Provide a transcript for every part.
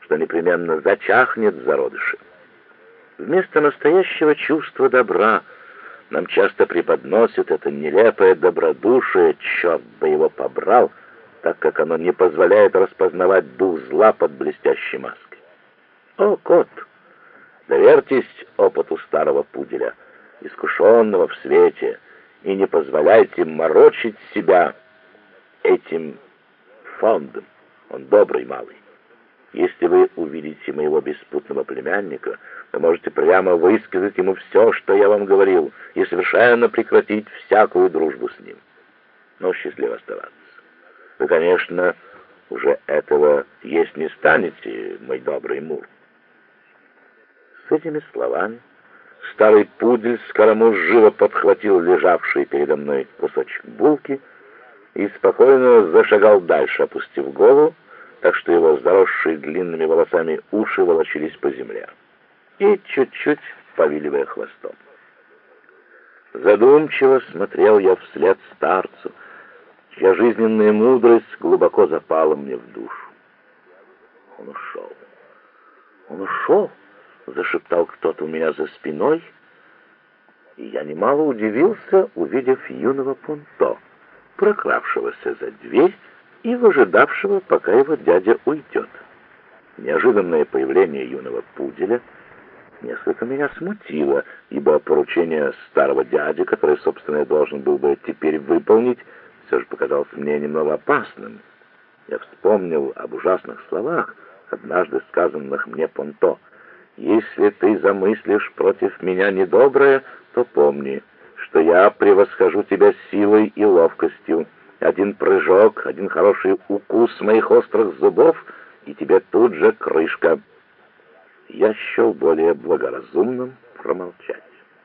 что непременно зачахнет в зародыше. Вместо настоящего чувства добра нам часто преподносят это нелепое добродушие, черт бы его побрал, так как оно не позволяет распознавать дух зла под блестящей маской. О, кот, доверьтесь опыту старого пуделя, искушенного в свете, и не позволяйте морочить себя этим фондом. Он добрый малый. Если вы увидите моего беспутного племянника, вы можете прямо высказать ему все, что я вам говорил, и совершенно прекратить всякую дружбу с ним. Но счастливо оставаться. Вы, конечно, уже этого есть не станете, мой добрый Мур. С этими словами старый пудель скоромуж живо подхватил лежавший передо мной кусочек булки и спокойно зашагал дальше, опустив голову, так что его заросшие длинными волосами уши волочились по земле, и чуть-чуть повиливая хвостом. Задумчиво смотрел я вслед старцу, чья жизненная мудрость глубоко запала мне в душу. Он ушел. Он ушел, зашептал кто-то у меня за спиной, и я немало удивился, увидев юного Понто, прокравшегося за дверь и выжидавшего, пока его дядя уйдет. Неожиданное появление юного пуделя несколько меня смутило, ибо поручение старого дяди, которое, собственно, я должен был бы теперь выполнить, все же показалось мне немного опасным. Я вспомнил об ужасных словах, однажды сказанных мне Понто: «Если ты замыслишь против меня недоброе, то помни, что я превосхожу тебя силой и ловкостью. Один прыжок, один хороший укус моих острых зубов, и тебе тут же крышка». Я счел более благоразумным промолчать.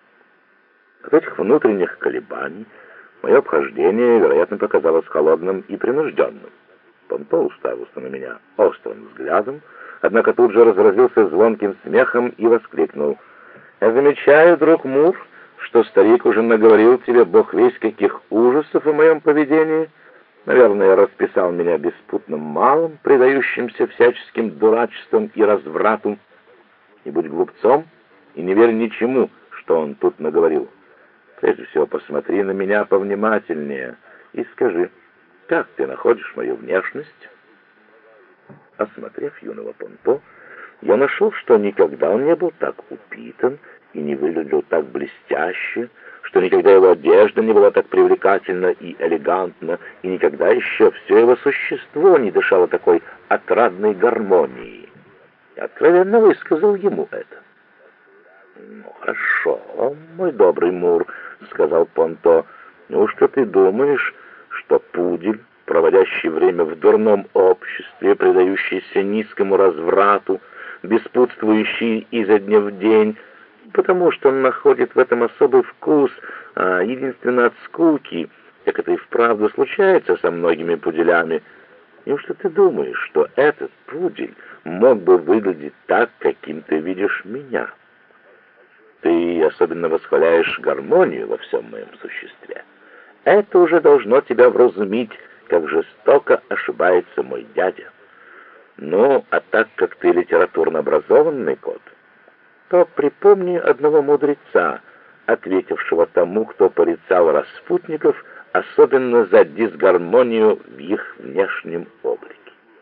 От этих внутренних колебаний мое обхождение, вероятно, показалось холодным и принужденным. Понто уставился на меня острым взглядом, однако тут же разразился звонким смехом и воскликнул: «Я замечаю, друг Мур, что старик уже наговорил тебе бог весть каких ужасов о моем поведении. Наверное, расписал меня беспутным малым, предающимся всяческим дурачествам и разврату. Не будь глупцом и не верь ничему, что он тут наговорил. Прежде всего, посмотри на меня повнимательнее и скажи, как ты находишь мою внешность?» Осмотрев юного Понто, я нашел, что никогда он не был так упитан и не выглядел так блестяще, что никогда его одежда не была так привлекательна и элегантна, и никогда еще все его существо не дышало такой отрадной гармонией. Я откровенно высказал ему это. «Ну, хорошо, мой добрый Мур», — сказал Понто, — «неужто ты думаешь, что пудель, проводящий время в дурном обществе, предающийся низкому разврату, беспутствующий изо дня в день, потому что он находит в этом особый вкус, а единственно от скуки, как это и вправду случается со многими пуделями, неужто ты думаешь, что этот пудель мог бы выглядеть так, каким ты видишь меня? Ты особенно восхваляешь гармонию во всем моем существе. Это уже должно тебя вразумить, как жестоко ошибается мой дядя. Ну, а так как ты литературно образованный кот, то припомни одного мудреца, ответившего тому, кто порицал распутников, особенно за дисгармонию в их внешнем облике.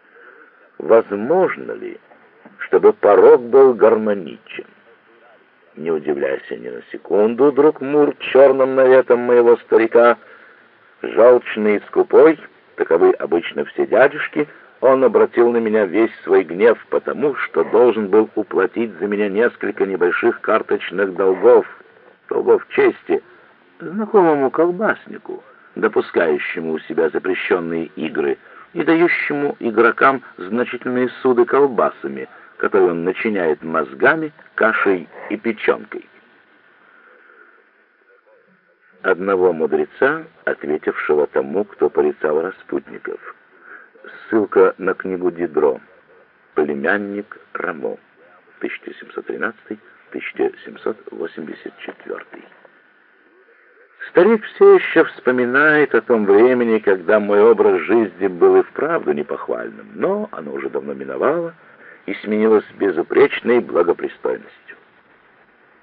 Возможно ли, чтобы порок был гармоничен? Не удивляйся ни на секунду, друг Мур, черным наветом моего старика. Жалчный и скупой, таковы обычно все дядюшки, он обратил на меня весь свой гнев, потому что должен был уплатить за меня несколько небольших карточных долгов чести, знакомому колбаснику, допускающему у себя запрещенные игры и дающему игрокам значительные суды колбасами, которые он начиняет мозгами, кашей и печенкой. Одного мудреца, ответившего тому, кто порицал распутников. Ссылка на книгу Дидро. Племянник Рамо. 1713-1784. Старик все еще вспоминает о том времени, когда мой образ жизни был и вправду непохвальным, но оно уже давно миновало, и сменилась безупречной благопристойностью.